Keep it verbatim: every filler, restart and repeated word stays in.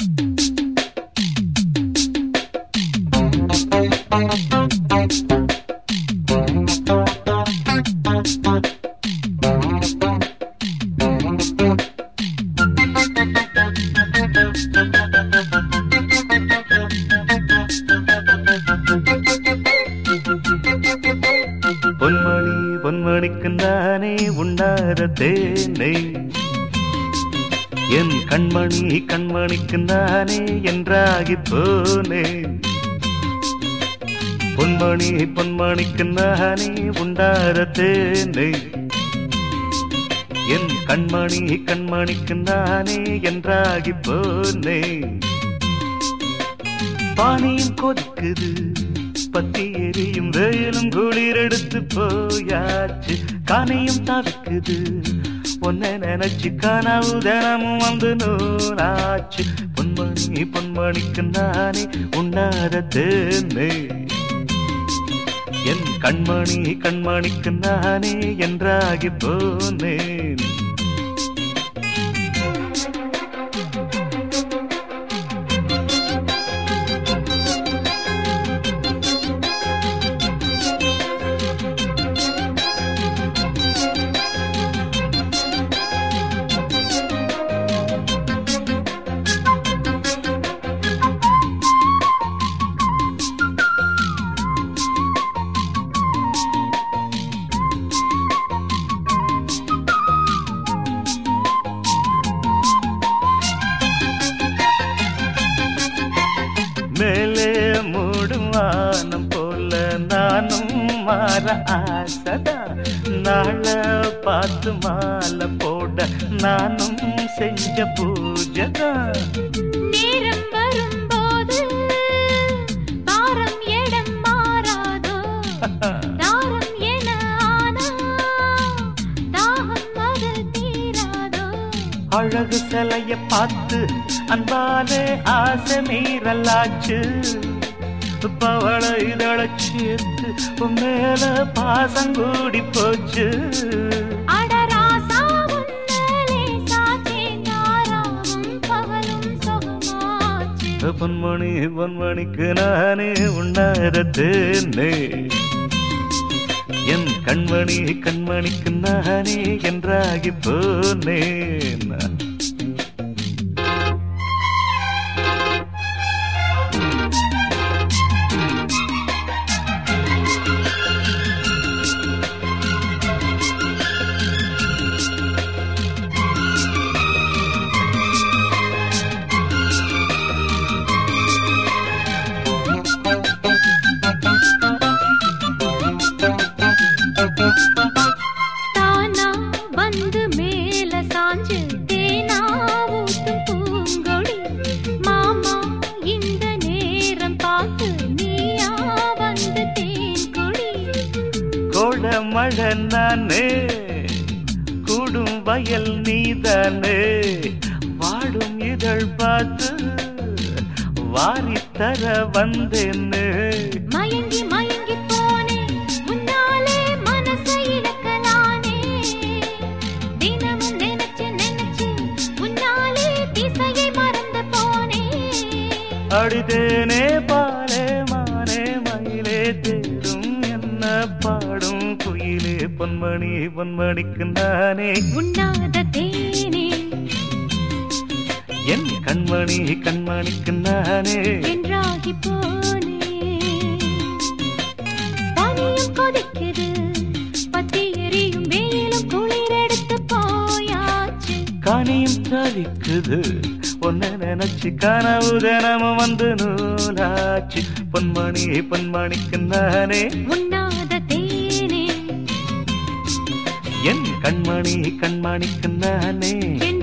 பொன்மணி பொன்மணிக்கு நானே உண்டாத தேனை என் கண்மணி கண்மணிக்கு நானே என்றாகி போனேன். பொன்மணி பொன்மணிக்கு நானே உண்டாத தேனை என் கண்மணி கண்மணிக்கு நானே என்றாகி போனேன். பானியும் கொதிக்குது பத்தி எரியும் வெயிலும் குளிர் எடுத்து போயாச்சு. கானையும் தவிக்குது பொன்ன நினைச்சு கனவு தினமும் வந்து நூலாச்சு. பொன்மணி பொன்மணிக்கு நானே உண்ணாத தேனை என் கண்மணி கண்மணிக்கு நானே என்றாகி போனேன். மேலே மூடும் வானம் போல நானும் மாற ஆசைதா. நாள பார்த்து மாலை போட நானும் செஞ்ச பூஜைதா. நேரம் வரும்போது பாரம் இடம் மாறாதோ. தாரம் என ஆனா தாகம் அது தீராதோ. அழகு சிலைய பார்த்து அன்பாலே ஆசை மீறலாச்சு. பவள இதழ சேர்த்து மேல பாசங்கூடி போச்சு. பொன்மணி பொன்மணிக்கு நானே உண்ணாத தேனை என் கண்மணி கண்மணிக்கு நானே என்றாகி போனேன். தானா வந்து மேல சாஞ்சு தேனா ஊத்தும் பூங்கொடி. மாமா இந்த நேரம் பார்த்து நீயா வந்து தேன் கொடி. கோட மழை நானே கூடும் வயல் நீதானே. வாடும் இதழ் பார்த்து வாரித்தர வந்தேன்னு. மயங்கி மயங்கி போனே முன்னாலே மனசை இழக்கலானே. தினமும் நினைச்சு நினைச்சு முன்னாலே திசையை மறந்து போனே. அடிதேனே பாலே மானே மயிலே தேடும் என்ன பாடும் குயிலே. பொன்மணி பொன்மணிக்கு நானே உண்ணாத தேனே என் கண்மணி கண்மணிக்கு நானே என்றாகி போனே. பனியும் கொதிக்குது பத்தி எரியும் வெயிலும் குளிர் எடுத்து போயாச்சு. காணியும் தவிக்குது பொன்ன நினைச்சு கனவு தினமும் வந்து நூலாச்சு. பொன்மணி பொன்மணிக்கு நானே உண்ணாத தேனே என் கண்மணி கண்மணிக்கு நானே